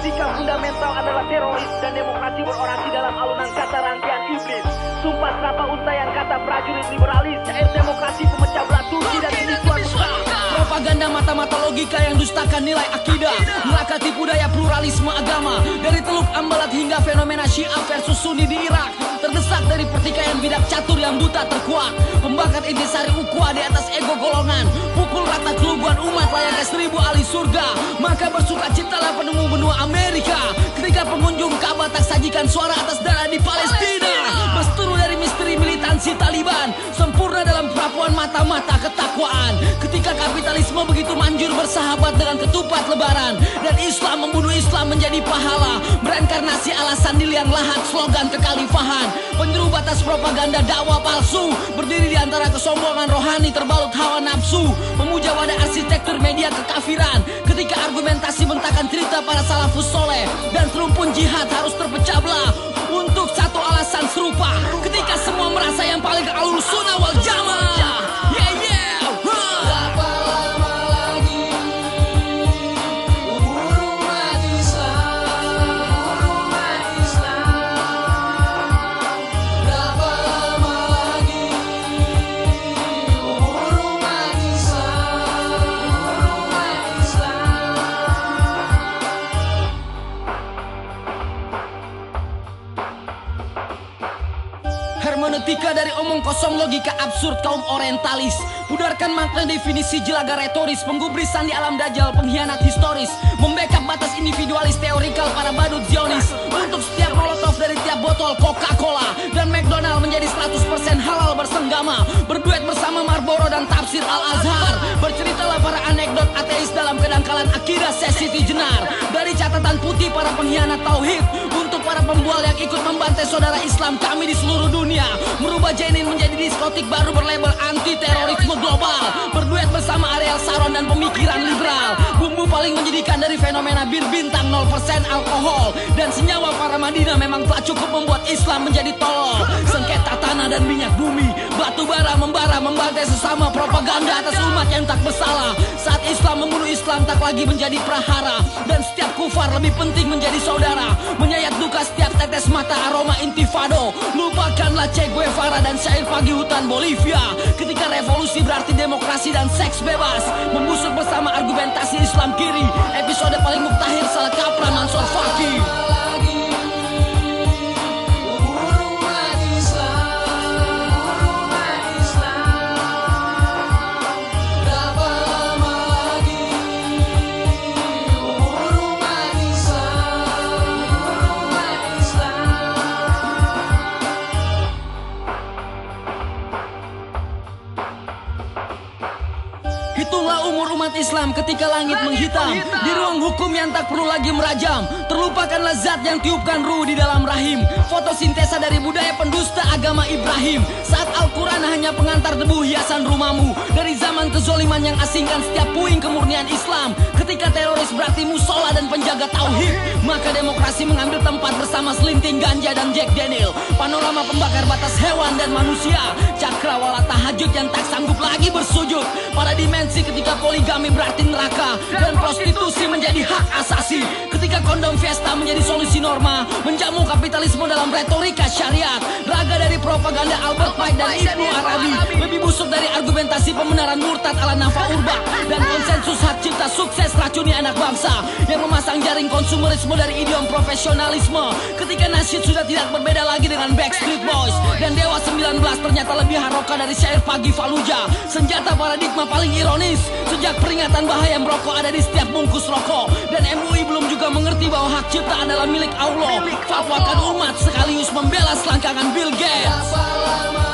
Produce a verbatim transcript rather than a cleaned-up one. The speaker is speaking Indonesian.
Sikap fundamental adalah teroris dan demokrasi berorasi dalam alunan kata rangkaian iblis. Sumpah serapa untayan kata prajurit liberalis, syair demokrasi pemecah belah Turki dan penipuan Mekah. Propaganda mata-mata logika yang dustakan nilai akidah, neraka tipu daya pluralisme agama. Dari Teluk Ambalat hingga fenomena Syiah versus Sunni di Irak, terdesak dari pertikaian bidak catur yang buta terkuak. Pembakar intisari ukhuwah di atas ego golongan, pukul rata keluguan umat layaknya seribu ahli surga. Maka bersuka citalah penemu benua Amerika ketika pengunjung Ka'bah tak sajikan suara atas darah di Palestina. Berseteru dari misteri militansi Taliban, sempurna dalam perapuan mata-mata ketakwaan. Ketika kapitalisme begitu manjur bersahabat dengan ketupat lebaran, dan Islam membunuh Islam menjadi pahala, berenkarnasi alasan di liang lahat slogan kekhalifahan. Penjuru batas propaganda dakwah palsu, berdiri di antara kesombongan rohani terbalut hawa nafsu, memuja wadah arsitektur media kekafiran. Ketika argumentasi bentakan cerita para salafus soleh dan serumpun jihad harus terpecah belah untuk satu alasan serupa. Ketika semua merasa yang paling ahlus sunnah wal jamaah. Yeah yeah. Huh. Berapa lama lagi umur umat Islam, umat Islam. Berapa lama lagi umur umat Islam, umat Islam. Hermeneutika dari omong kosong, logika absurd kaum orientalis. Pudarkan makna definisi jelaga retoris, penggubrisan di alam dajjal, pengkhianat historis, membackup batas individualis teorikal para badut Zionis. Untuk setiap molotov dari tiap botol Coca-Cola dan McDonald menjadi seratus persen halal bersenggama, berduet bersama Marlboro dan tafsir Al-Azhar. Berceritalah para anekdot ateis dalam kedangkalan akidah Sesiti Jenar. Dari catatan putih para pengkhianat tauhid, untuk para pembual yang ikut membantai saudara Islam kami di seluruh dunia, merubah Jenin menjadi diskotik baru berlabel anti terorisme global. Berduet bersama Ariel Sharon dan pemikiran liberal. Bumbu paling menjadikan dari fenomena bir bintang nol persen alkohol dan senyawa para Madinah memang tak cukup membuat Islam menjadi tolol. Sengketa tanah dan minyak bumi, batu bara membara membantai sesama, propaganda atas umat yang tak bersalah. Saat Islam membunuh Islam tak lagi menjadi prahara, dan setiap kufar lebih penting menjadi saudara. Menyayat duka setiap tetes mata aroma intifado. Lupakanlah Che Guevara dan syair pagi hutan Bolivia. Ketika revolusi berarti demokrasi dan seks bebas, membusuk bersama argumentasi Islam kiri. Episode paling muktahir salah kaprah Mansur Faki. Hitunglah umur umat Islam ketika langit menghitam, di ruang hukum yang tak perlu lagi merajam. Terlupakanlah zat yang tiupkan ruh di dalam rahim, fotosintesa dari budaya pendusta agama Ibrahim. Saat Al-Quran hanya pengantar debu hiasan rumahmu, dari zaman kezoliman yang asingkan setiap puing kemurnian Islam. Ketika teroris berarti musola dan penjaga tauhid, maka demokrasi mengambil tempat bersama selinting ganja dan Jack Daniel. Panorama pembakar batas hewan dan manusia, cakrawala tahajud yang tak sanggup lagi bersujud pada dimensi ketika poligami berarti neraka dan prostitusi menjadi hak asasi. Ketika kondom fiesta menjadi solusi norma, menjamu kapitalisme dalam retorika syariat. Raga dari propaganda Albert Pike dan Ibnu Arabi lebih busuk dari argumentasi pembenaran murtad ala Nafa Urbach dan konsensus hak cipta sukses racuni anak bangsa yang memasang jaring konsumerisme dari idiom profesionalisme. Ketika nasyid sudah tidak berbeda lagi dengan Backstreet Boys dan Dewa sembilan belas ternyata lebih haroka dari syair pagi Fallujah. Senjata paradigma paling ironis sejak peringatan bahaya merokok ada di setiap bungkus rokok, dan M U I belum juga mengerti bahwa hak cipta adalah milik Allah. Fatwakan umat sekaligus membela selangkangan Bill Gates.